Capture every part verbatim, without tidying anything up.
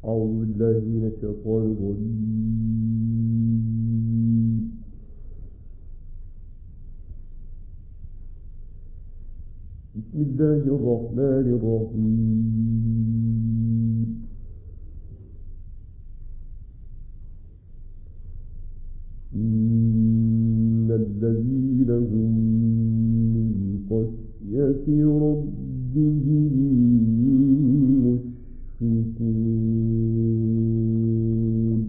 أعوذ بالله من الشيطان الرجيم. بسم الله الرحمن الرحيم. إن الذين هم من خشية ربهم مشفقون.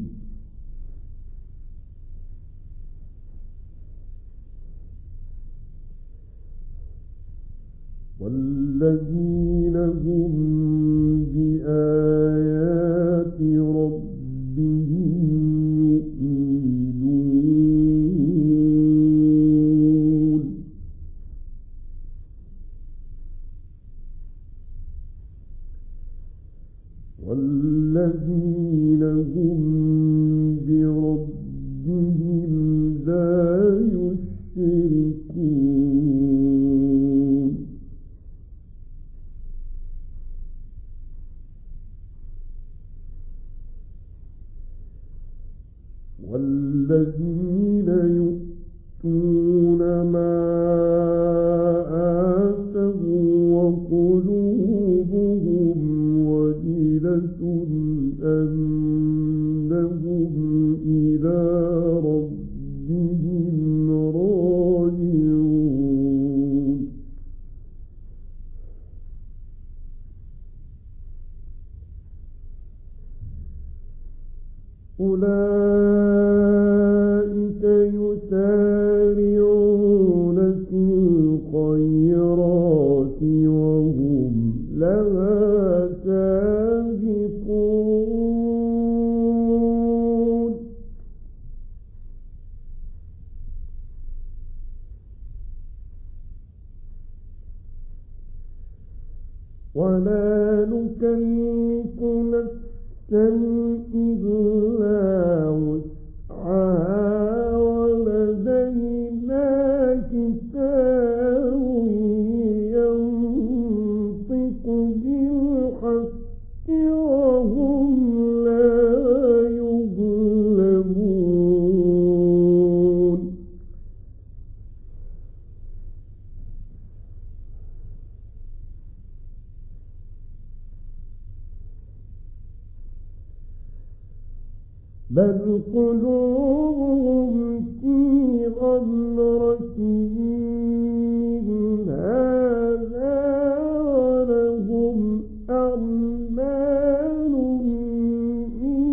والذين هم بآيات ربهم يؤمنون. والذين هم بربهم لا يشركون. والذين يؤتون ما آتوا وقلوبهم وجلة أنهم إلى ربهم راجعون. أولئك يسارعون في الخيرات وهم لها سابقون. ولا نكلف نفسا إلا وسعها ولدينا كتاب ينطق بالحق وهم لا يظلمون. بل قلوبهم في غمرة من هذا ولهم أعمال من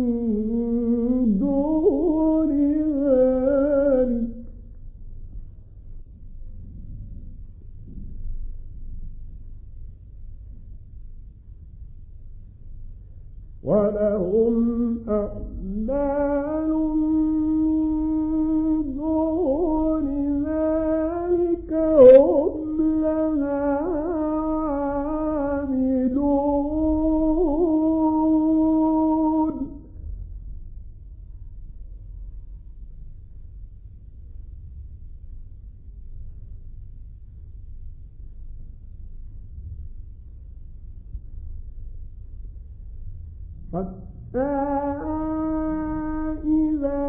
دون ذلك ولهم أعمال من دون ذلك هم لها عاملون. حتى إذا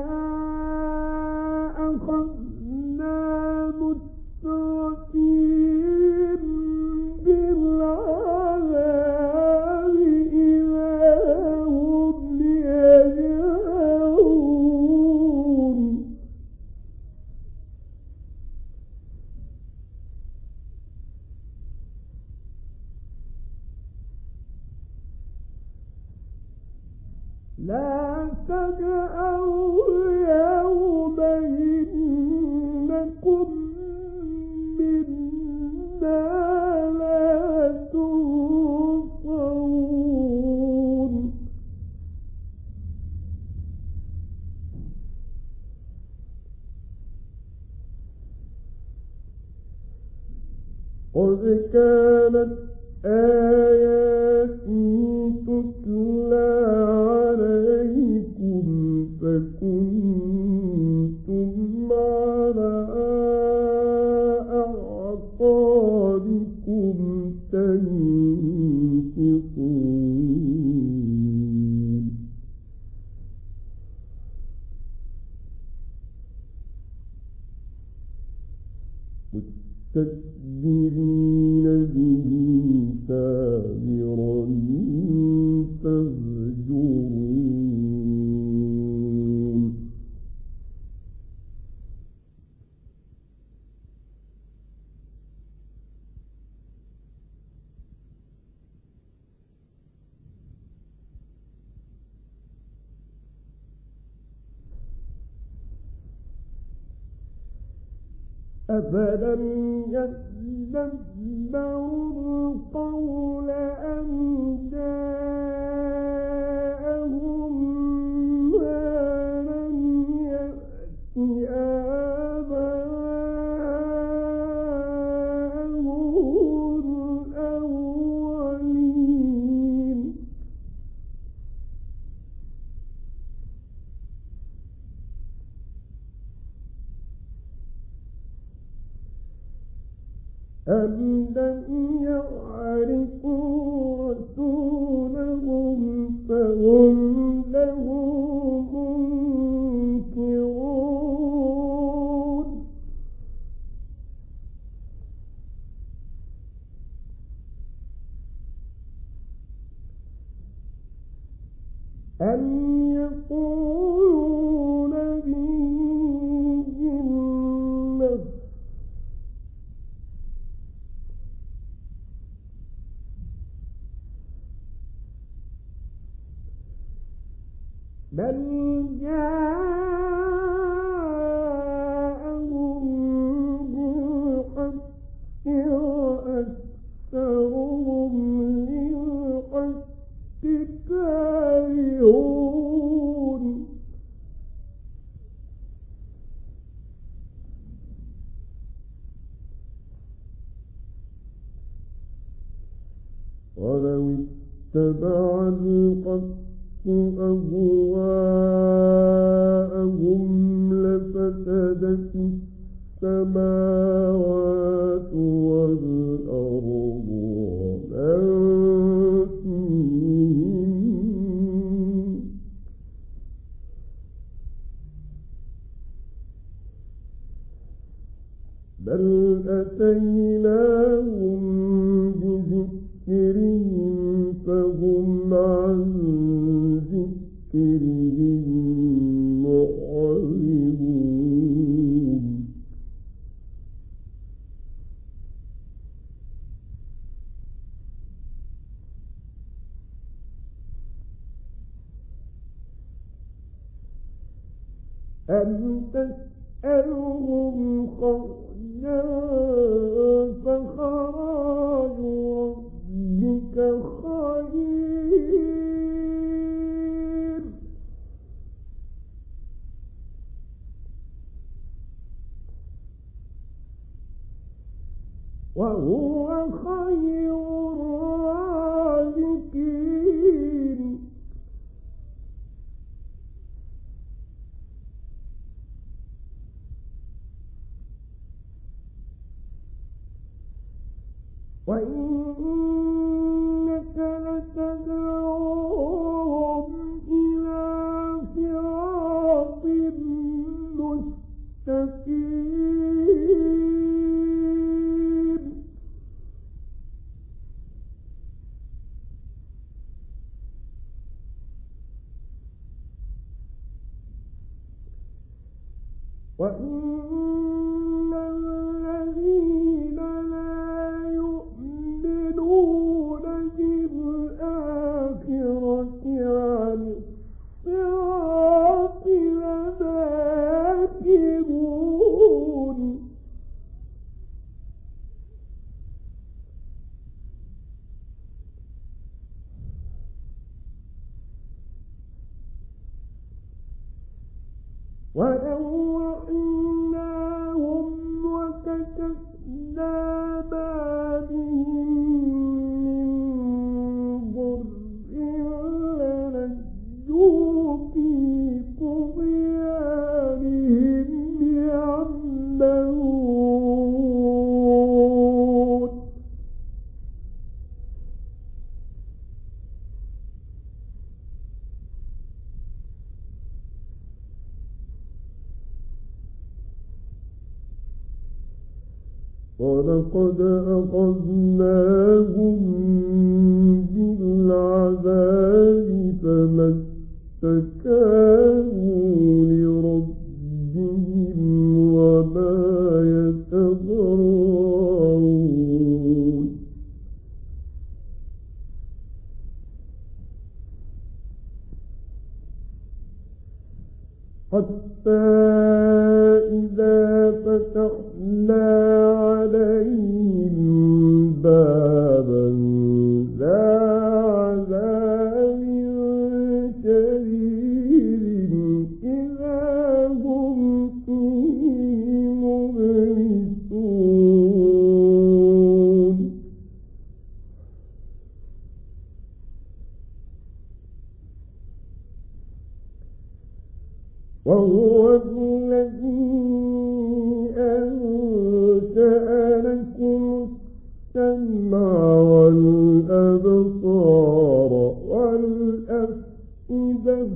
أخذنا مترفين بالعذاب إذا هم يجأرون. لا تجأروا اليوم إنكم منا لا تنصرون. قد كانت آياتي تتلى عليكم فكنتم على أعقابكم تنكصون. مستكبرين به سامرا تهجرون أفلم يدبروا القول أم جاءهم ما لم يأت آباءهم الأولين أم لم يعرفوا رسولهم فهم له منكرون أم يقولون به جنة بل جاءهم بالحق وأكثرهم للحق كارهون ولو اتبع الحق أهواءهم لفسدت السماوات والأرض ومن فيهن بل أتيناهم بذكرهم فهم عن ذكرهم معرضون أم تسألهم خرجا فخراج ربك خير وهو خير الرازقين وإنك لتدعوهم إلى صراط مستقيم وإن الذين لا يؤمنون بالآخرة عن الصراط لناكبون ولو وحيناهم وكشفنا ما بهم من ضر للجوا في طغيانهم يعمهون ولقد أخذناهم بالعذاب فما استكانوا لربهم وما يتضرعون حتى إذا فتحنا عليهم بابا ذا عذاب شديد إذا هم فيه مبلسون وهو الذي أنشأ لكم السمع والأبصار والأفئدة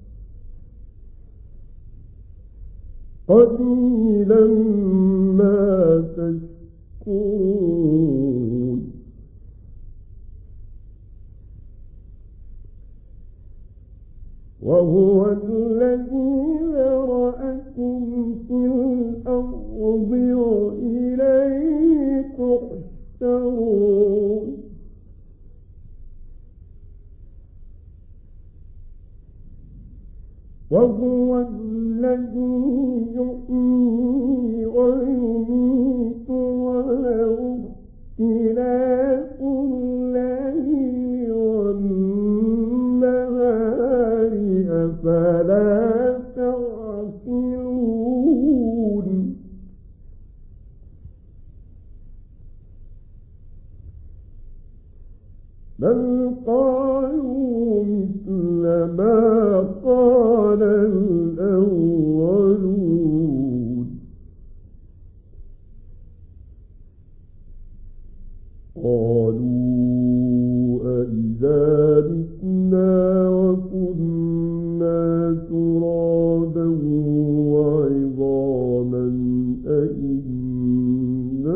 قليلا ما تشكرون وهو الذي ذرأكم في الأرض وإليه تحشرون وهو الذي يحيي ويميت وله اختلاف الليل والنهار أفلا تعقلون بل قالوا مثل ما قال الأولون قالوا أئذا متنا وكنا ترابا وعظاما أئنا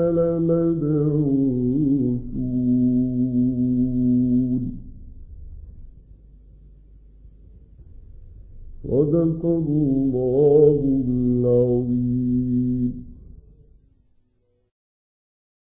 لمبعوثون صدق الله